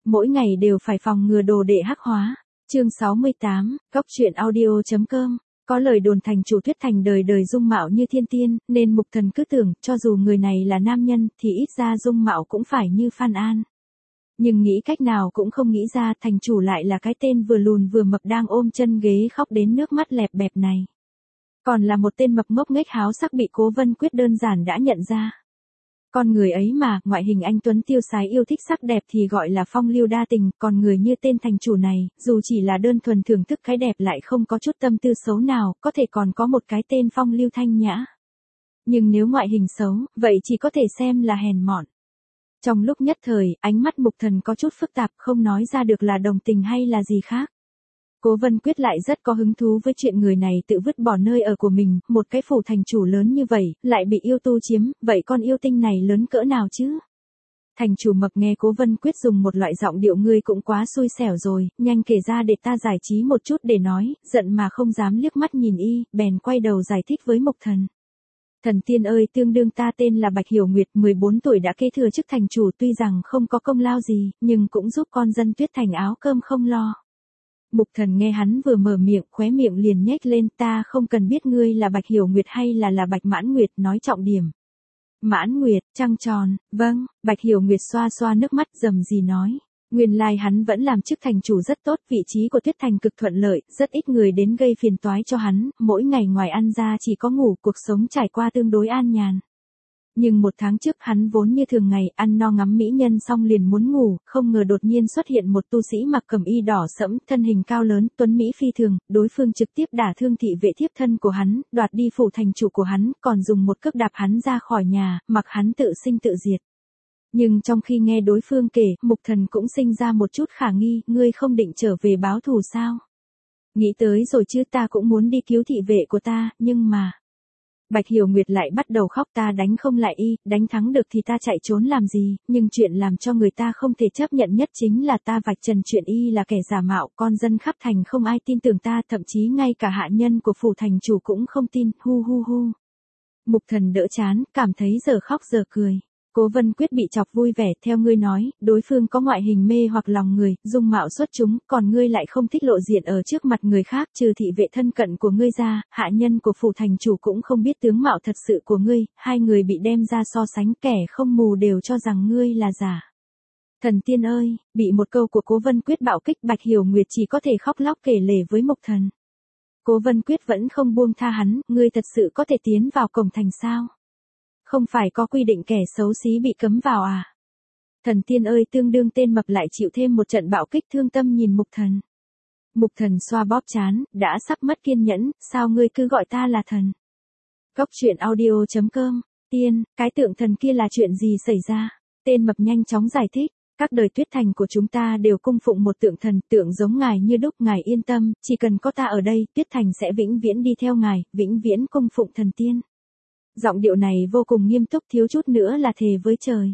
mỗi ngày đều phải phòng ngừa đồ đệ hắc hóa. Chương 68, Góc truyện audio.com. Có lời đồn thành chủ Tuyết Thành đời đời dung mạo như thiên tiên, nên Mục Thần cứ tưởng, cho dù người này là nam nhân, thì ít ra dung mạo cũng phải như Phan An. Nhưng nghĩ cách nào cũng không nghĩ ra thành chủ lại là cái tên vừa lùn vừa mập đang ôm chân ghế khóc đến nước mắt lẹp bẹp này. Còn là một tên mập ngốc nghếch háo sắc bị Cố Vân Quyết đơn giản đã nhận ra. Con người ấy mà, ngoại hình anh tuấn tiêu sái yêu thích sắc đẹp thì gọi là phong lưu đa tình, còn người như tên thành chủ này, dù chỉ là đơn thuần thưởng thức cái đẹp lại không có chút tâm tư xấu nào, có thể còn có một cái tên phong lưu thanh nhã. Nhưng nếu ngoại hình xấu, vậy chỉ có thể xem là hèn mọn. Trong lúc nhất thời, ánh mắt Mục Thần có chút phức tạp, không nói ra được là đồng tình hay là gì khác. Cố Vân Quyết lại rất có hứng thú với chuyện người này tự vứt bỏ nơi ở của mình, một cái phủ thành chủ lớn như vậy, lại bị yêu tu chiếm, vậy con yêu tinh này lớn cỡ nào chứ? Thành chủ mập nghe Cố Vân Quyết dùng một loại giọng điệu ngươi cũng quá xui xẻo rồi, nhanh kể ra để ta giải trí một chút để nói, giận mà không dám liếc mắt nhìn y, bèn quay đầu giải thích với Mục Thần. Thần tiên ơi, tương đương ta tên là Bạch Hiểu Nguyệt, 14 tuổi đã kế thừa chức thành chủ, tuy rằng không có công lao gì, nhưng cũng giúp con dân Tuyết Thành áo cơm không lo. Mục Thần nghe hắn vừa mở miệng, khóe miệng liền nhếch lên, ta không cần biết ngươi là Bạch Hiểu Nguyệt hay là Bạch Mãn Nguyệt, nói trọng điểm. Mãn Nguyệt, trăng tròn, vâng, Bạch Hiểu Nguyệt xoa xoa nước mắt rầm rì nói. Nguyên lai hắn vẫn làm chức thành chủ rất tốt, vị trí của Tuyết Thành cực thuận lợi, rất ít người đến gây phiền toái cho hắn, mỗi ngày ngoài ăn ra chỉ có ngủ, cuộc sống trải qua tương đối an nhàn. Nhưng một tháng trước hắn vốn như thường ngày, ăn no ngắm mỹ nhân xong liền muốn ngủ, không ngờ đột nhiên xuất hiện một tu sĩ mặc cẩm y đỏ sẫm, thân hình cao lớn, tuấn mỹ phi thường, đối phương trực tiếp đả thương thị vệ thiếp thân của hắn, đoạt đi phủ thành chủ của hắn, còn dùng một cước đạp hắn ra khỏi nhà, mặc hắn tự sinh tự diệt. Nhưng trong khi nghe đối phương kể, Mục Thần cũng sinh ra một chút khả nghi, ngươi không định trở về báo thù sao? Nghĩ tới rồi chứ, ta cũng muốn đi cứu thị vệ của ta, nhưng mà... Bạch Hiểu Nguyệt lại bắt đầu khóc, ta đánh không lại y, đánh thắng được thì ta chạy trốn làm gì, nhưng chuyện làm cho người ta không thể chấp nhận nhất chính là ta vạch trần chuyện y là kẻ giả mạo, con dân khắp thành không ai tin tưởng ta, thậm chí ngay cả hạ nhân của phủ thành chủ cũng không tin, hu hu hu. Mục Thần đỡ chán, cảm thấy giờ khóc giờ cười. Cố Vân Quyết bị chọc vui vẻ, theo ngươi nói, đối phương có ngoại hình mê hoặc lòng người, dung mạo xuất chúng, còn ngươi lại không thích lộ diện ở trước mặt người khác, trừ thị vệ thân cận của ngươi ra, hạ nhân của phủ thành chủ cũng không biết tướng mạo thật sự của ngươi, hai người bị đem ra so sánh, kẻ không mù đều cho rằng ngươi là giả. Thần tiên ơi, bị một câu của Cố Vân Quyết bạo kích, Bạch Hiểu Nguyệt chỉ có thể khóc lóc kể lể với Mục Thần. Cố Vân Quyết vẫn không buông tha hắn, ngươi thật sự có thể tiến vào cổng thành sao? Không phải có quy định kẻ xấu xí bị cấm vào à? Thần tiên ơi, tương đương tên mập lại chịu thêm một trận bạo kích, thương tâm nhìn Mục Thần. Mục Thần xoa bóp trán, đã sắp mất kiên nhẫn, sao ngươi cứ gọi ta là thần? Góc truyện audio.com. Tiên, cái tượng thần kia là chuyện gì xảy ra? Tên mập nhanh chóng giải thích. Các đời Tuyết Thành của chúng ta đều cung phụng một tượng thần, tượng giống ngài như đúc, ngài yên tâm, chỉ cần có ta ở đây, Tuyết Thành sẽ vĩnh viễn đi theo ngài, vĩnh viễn cung phụng thần tiên. Giọng điệu này vô cùng nghiêm túc, thiếu chút nữa là thề với trời.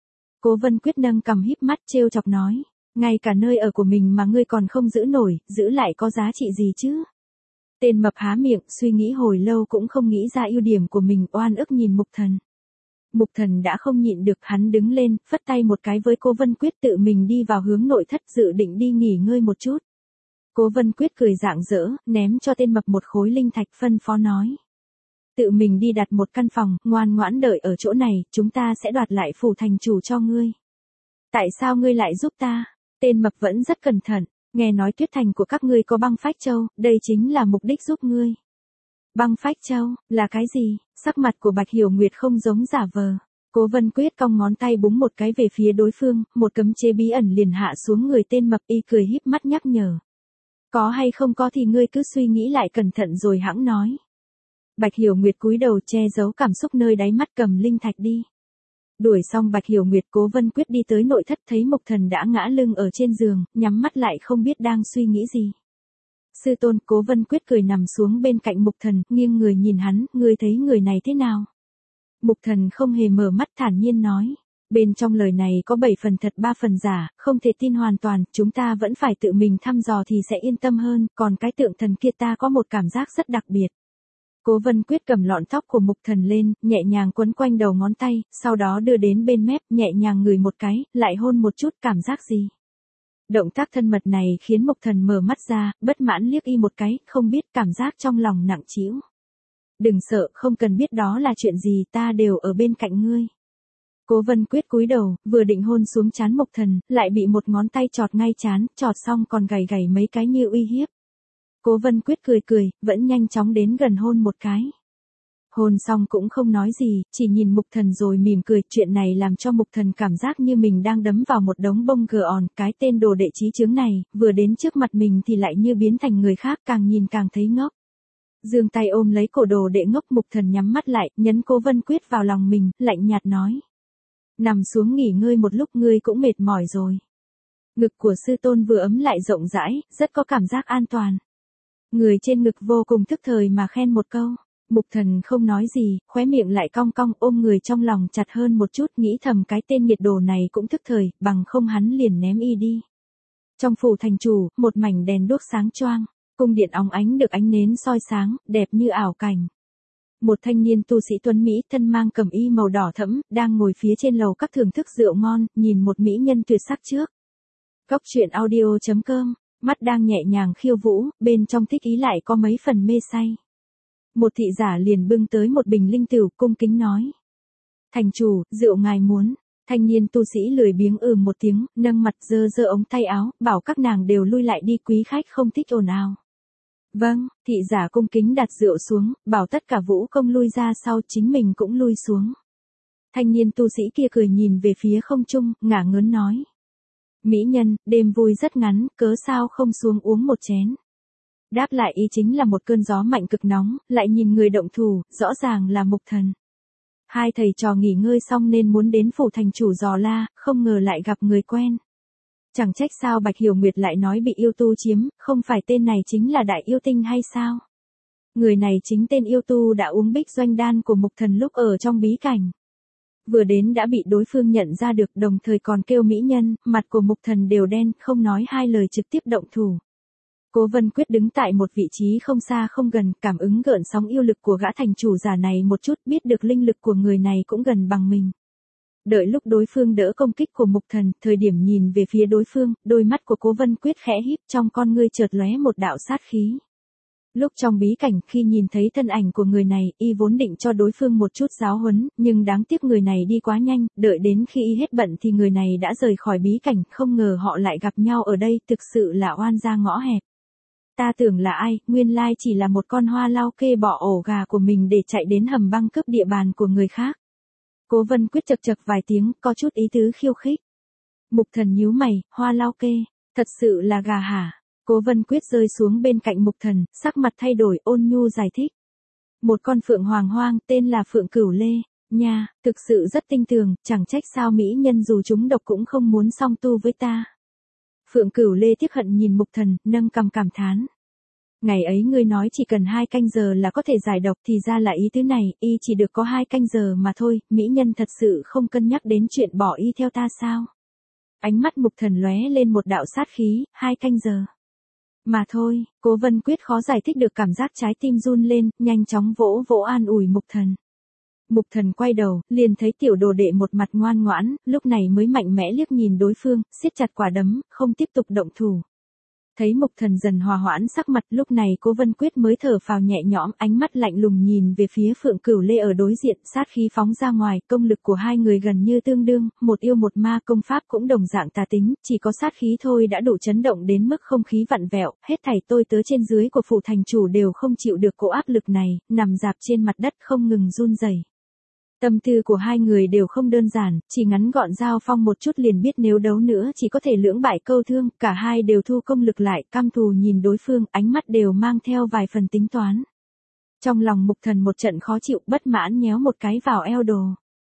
Cố Vân Quyết nâng cằm híp mắt trêu chọc nói, ngay cả nơi ở của mình mà ngươi còn không giữ nổi, giữ lại có giá trị gì chứ? Tên mập há miệng, suy nghĩ hồi lâu cũng không nghĩ ra ưu điểm của mình, oan ức nhìn Mục Thần. Mục Thần đã không nhịn được, hắn đứng lên, phất tay một cái với Cố Vân Quyết, tự mình đi vào hướng nội thất, dự định đi nghỉ ngơi một chút. Cố Vân Quyết cười rạng rỡ, ném cho tên mập một khối linh thạch, phân phó nói. Tự mình đi đặt một căn phòng, ngoan ngoãn đợi ở chỗ này, chúng ta sẽ đoạt lại phủ thành chủ cho ngươi. Tại sao ngươi lại giúp ta? Tên mập vẫn rất cẩn thận, nghe nói Tuyết Thành của các ngươi có băng phách châu, đây chính là mục đích giúp ngươi. Băng phách châu, là cái gì? Sắc mặt của Bạch Hiểu Nguyệt không giống giả vờ. Cố Vân Quyết cong ngón tay búng một cái về phía đối phương, một cấm chế bí ẩn liền hạ xuống người tên mập, y cười híp mắt nhắc nhở. Có hay không có thì ngươi cứ suy nghĩ lại cẩn thận rồi hẵng nói. Bạch Hiểu Nguyệt cúi đầu che giấu cảm xúc nơi đáy mắt, cầm linh thạch đi. Đuổi xong Bạch Hiểu Nguyệt, Cố Vân Quyết đi tới nội thất, thấy Mục Thần đã ngã lưng ở trên giường, nhắm mắt lại không biết đang suy nghĩ gì. Sư tôn, Cố Vân Quyết cười nằm xuống bên cạnh Mục Thần, nghiêng người nhìn hắn, ngươi thấy người này thế nào? Mục Thần không hề mở mắt, thản nhiên nói. Bên trong lời này có 7 phần thật 3 phần giả, không thể tin hoàn toàn, chúng ta vẫn phải tự mình thăm dò thì sẽ yên tâm hơn, còn cái tượng thần kia ta có một cảm giác rất đặc biệt. Cố Vân Quyết cầm lọn tóc của Mục Thần lên, nhẹ nhàng quấn quanh đầu ngón tay, sau đó đưa đến bên mép, nhẹ nhàng ngửi một cái, lại hôn một chút, cảm giác gì? Động tác thân mật này khiến Mục Thần mở mắt ra, bất mãn liếc y một cái, không biết cảm giác trong lòng nặng trĩu. Đừng sợ, không cần biết đó là chuyện gì, ta đều ở bên cạnh ngươi. Cố Vân Quyết cúi đầu, vừa định hôn xuống trán Mục Thần, lại bị một ngón tay chọt ngay trán, chọt xong còn gảy gảy mấy cái như uy hiếp. Cố Vân Quyết cười cười, vẫn nhanh chóng đến gần hôn một cái. Hôn xong cũng không nói gì, chỉ nhìn Mục Thần rồi mỉm cười, chuyện này làm cho Mục Thần cảm giác như mình đang đấm vào một đống bông gờ òn, cái tên đồ đệ trí chướng này, vừa đến trước mặt mình thì lại như biến thành người khác, càng nhìn càng thấy ngốc. Giương tay ôm lấy cổ đồ đệ ngốc, Mục Thần nhắm mắt lại, nhấn Cố Vân Quyết vào lòng mình, lạnh nhạt nói. Nằm xuống nghỉ ngơi một lúc, ngươi cũng mệt mỏi rồi. Ngực của sư tôn vừa ấm lại rộng rãi, rất có cảm giác an toàn. Người trên ngực vô cùng thức thời mà khen một câu. Mục Thần không nói gì, khóe miệng lại cong cong, ôm người trong lòng chặt hơn một chút, nghĩ thầm cái tên nhiệt đồ này cũng thức thời, bằng không hắn liền ném y đi. Trong phủ thành chủ, một mảnh đèn đuốc sáng choang, cung điện óng ánh được ánh nến soi sáng, đẹp như ảo cảnh. Một thanh niên tu sĩ tuấn Mỹ thân mang cẩm y màu đỏ thẫm, đang ngồi phía trên lầu các thưởng thức rượu ngon, nhìn một mỹ nhân tuyệt sắc trước. Góc truyện audio.com, mắt đang nhẹ nhàng khiêu vũ, bên trong thích ý lại có mấy phần mê say. Một thị giả liền bưng tới một bình linh tửu, cung kính nói. Thành chủ, rượu ngài muốn. Thanh niên tu sĩ lười biếng một tiếng, nâng mặt giơ giơ ống tay áo, bảo các nàng đều lui lại đi, quý khách không thích ồn ào. Vâng, thị giả cung kính đặt rượu xuống, bảo tất cả vũ công lui ra sau, chính mình cũng lui xuống. Thanh niên tu sĩ kia cười nhìn về phía không trung, ngả ngớn nói. Mỹ nhân, đêm vui rất ngắn, cớ sao không xuống uống một chén. Đáp lại ý chính là một cơn gió mạnh cực nóng, lại nhìn người động thủ, rõ ràng là Mục Thần. Hai thầy trò nghỉ ngơi xong nên muốn đến phủ thành chủ dò la, không ngờ lại gặp người quen. Chẳng trách sao Bạch Hiểu Nguyệt lại nói bị yêu tu chiếm, không phải tên này chính là đại yêu tinh hay sao? Người này chính tên yêu tu đã uống bích doanh đan của Mục Thần lúc ở trong bí cảnh. Vừa đến đã bị đối phương nhận ra được, đồng thời còn kêu mỹ nhân, mặt của Mục Thần đều đen, không nói hai lời trực tiếp động thủ. Cố Vân Quyết đứng tại một vị trí không xa không gần, cảm ứng gợn sóng yêu lực của gã thành chủ giả này một chút, biết được linh lực của người này cũng gần bằng mình. Đợi lúc đối phương đỡ công kích của Mục Thần, thời điểm nhìn về phía đối phương, đôi mắt của Cố Vân Quyết khẽ híp, trong con ngươi chợt lóe một đạo sát khí. Lúc trong bí cảnh, khi nhìn thấy thân ảnh của người này, y vốn định cho đối phương một chút giáo huấn, nhưng đáng tiếc người này đi quá nhanh, đợi đến khi y hết bận thì người này đã rời khỏi bí cảnh, không ngờ họ lại gặp nhau ở đây, thực sự là oan gia ngõ hẹp. Ta tưởng là ai, nguyên lai chỉ là một con hoa lao kê bỏ ổ gà của mình để chạy đến hầm băng cướp địa bàn của người khác. Cố Vân Quyết chật chật vài tiếng, có chút ý tứ khiêu khích. Mục Thần nhíu mày, hoa lao kê, thật sự là gà hả? Cố Vân Quyết rơi xuống bên cạnh Mục Thần, sắc mặt thay đổi, ôn nhu giải thích. Một con phượng hoàng hoang, tên là Phượng Cửu Lê, nha, thực sự rất tinh tường, chẳng trách sao mỹ nhân dù chúng độc cũng không muốn song tu với ta. Phượng Cửu Lê tiếc hận nhìn Mục Thần, nâng cằm cảm thán. Ngày ấy ngươi nói chỉ cần 2 canh giờ là có thể giải độc, thì ra là ý tứ này, y chỉ được có 2 canh giờ mà thôi, mỹ nhân thật sự không cân nhắc đến chuyện bỏ y theo ta sao? Ánh mắt Mục Thần lóe lên một đạo sát khí, 2 canh giờ. Mà thôi, Cố Vân Quyết khó giải thích được cảm giác trái tim run lên, nhanh chóng vỗ vỗ an ủi Mục Thần. Mục Thần quay đầu, liền thấy tiểu đồ đệ một mặt ngoan ngoãn, lúc này mới mạnh mẽ liếc nhìn đối phương, siết chặt quả đấm, không tiếp tục động thủ. Thấy Mục Thần dần hòa hoãn sắc mặt, lúc này Cố Vân Quyết mới thở phào nhẹ nhõm, ánh mắt lạnh lùng nhìn về phía Phượng Cửu Lê ở đối diện, sát khí phóng ra ngoài, công lực của hai người gần như tương đương, một yêu một ma, công pháp cũng đồng dạng tà tính, chỉ có sát khí thôi đã đủ chấn động đến mức không khí vặn vẹo, hết thảy tôi tớ trên dưới của phủ thành chủ đều không chịu được cỗ áp lực này, nằm dạp trên mặt đất không ngừng run rẩy. Tâm tư của hai người đều không đơn giản, chỉ ngắn gọn giao phong một chút liền biết nếu đấu nữa chỉ có thể lưỡng bại câu thương, cả hai đều thu công lực lại, căm thù nhìn đối phương, ánh mắt đều mang theo vài phần tính toán. Trong lòng Mục Thần một trận khó chịu, bất mãn nhéo một cái vào eo đồ.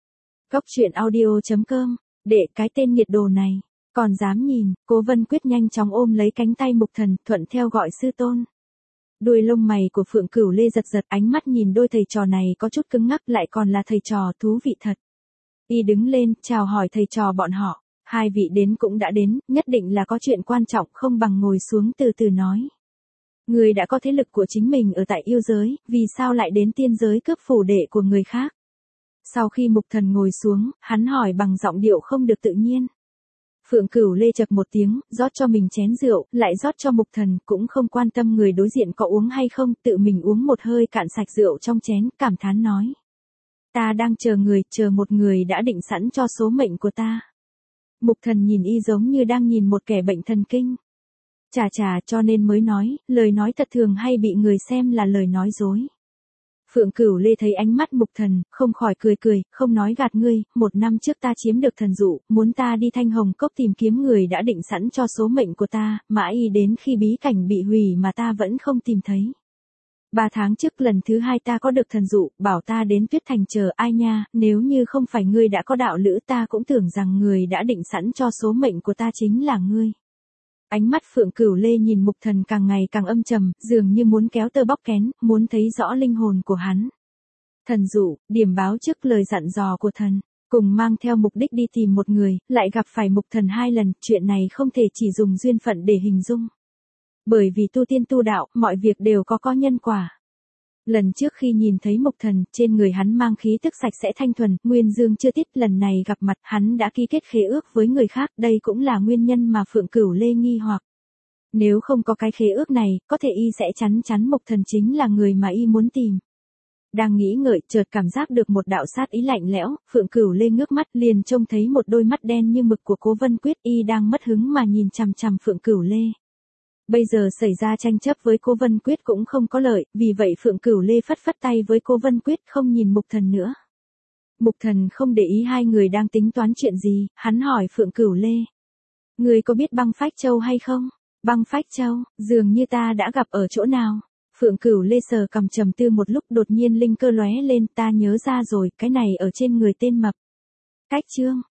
Góc truyện audio.com, để cái tên nghiệt đồ này, còn dám nhìn, Cố Vân Quyết nhanh chóng ôm lấy cánh tay Mục Thần, thuận theo gọi sư tôn. Đuôi lông mày của Phượng Cửu Lê giật giật, ánh mắt nhìn đôi thầy trò này có chút cứng ngắc, lại còn là thầy trò, thú vị thật. Y đứng lên, chào hỏi thầy trò bọn họ, hai vị đến cũng đã đến, nhất định là có chuyện quan trọng, không bằng ngồi xuống từ từ nói. Người đã có thế lực của chính mình ở tại yêu giới, vì sao lại đến tiên giới cướp phủ đệ của người khác? Sau khi Mục Thần ngồi xuống, hắn hỏi bằng giọng điệu không được tự nhiên. Phượng Cửu Lê chậc một tiếng, rót cho mình chén rượu, lại rót cho Mục Thần, cũng không quan tâm người đối diện có uống hay không, tự mình uống một hơi cạn sạch rượu trong chén, cảm thán nói. Ta đang chờ một người đã định sẵn cho số mệnh của ta. Mục Thần nhìn y giống như đang nhìn một kẻ bệnh thần kinh. Chà cho nên mới nói, lời nói thật thường hay bị người xem là lời nói dối. Phượng Cửu Lê thấy ánh mắt Mục Thần, không khỏi cười, không nói gạt ngươi, 1 năm trước ta chiếm được thần dụ, muốn ta đi Thanh Hồng Cốc tìm kiếm người đã định sẵn cho số mệnh của ta, mãi đến khi bí cảnh bị hủy mà ta vẫn không tìm thấy. 3 tháng trước lần thứ 2 ta có được thần dụ, bảo ta đến Tuyết Thành chờ ai nha, nếu như không phải ngươi đã có đạo lữ ta cũng tưởng rằng người đã định sẵn cho số mệnh của ta chính là ngươi. Ánh mắt Phượng Cửu Lê nhìn Mục Thần càng ngày càng âm trầm, dường như muốn kéo tơ bóc kén, muốn thấy rõ linh hồn của hắn. Thần dụ, điểm báo trước lời dặn dò của thần, cùng mang theo mục đích đi tìm một người, lại gặp phải Mục Thần 2 lần, chuyện này không thể chỉ dùng duyên phận để hình dung. Bởi vì tu tiên tu đạo, mọi việc đều có nhân quả. Lần trước khi nhìn thấy Mục Thần, trên người hắn mang khí tức sạch sẽ thanh thuần, nguyên dương chưa tít, lần này gặp mặt, hắn đã ký kết khế ước với người khác, đây cũng là nguyên nhân mà Phượng Cửu Lê nghi hoặc. Nếu không có cái khế ước này, có thể y sẽ chắn Mục Thần chính là người mà y muốn tìm. Đang nghĩ ngợi, chợt cảm giác được một đạo sát ý lạnh lẽo, Phượng Cửu Lê ngước mắt liền trông thấy một đôi mắt đen như mực của Cố Vân Quyết, y đang mất hứng mà nhìn chằm chằm Phượng Cửu Lê. Bây giờ xảy ra tranh chấp với Cố Vân Quyết cũng không có lợi, vì vậy Phượng Cửu Lê phất tay với Cố Vân Quyết không nhìn Mục Thần nữa. Mục Thần không để ý hai người đang tính toán chuyện gì, hắn hỏi Phượng Cửu Lê. Người có biết Băng Phách Châu hay không? Băng Phách Châu, dường như ta đã gặp ở chỗ nào? Phượng Cửu Lê sờ cằm trầm tư một lúc đột nhiên linh cơ lóe lên, ta nhớ ra rồi, cái này ở trên người tên mập. Cách chương.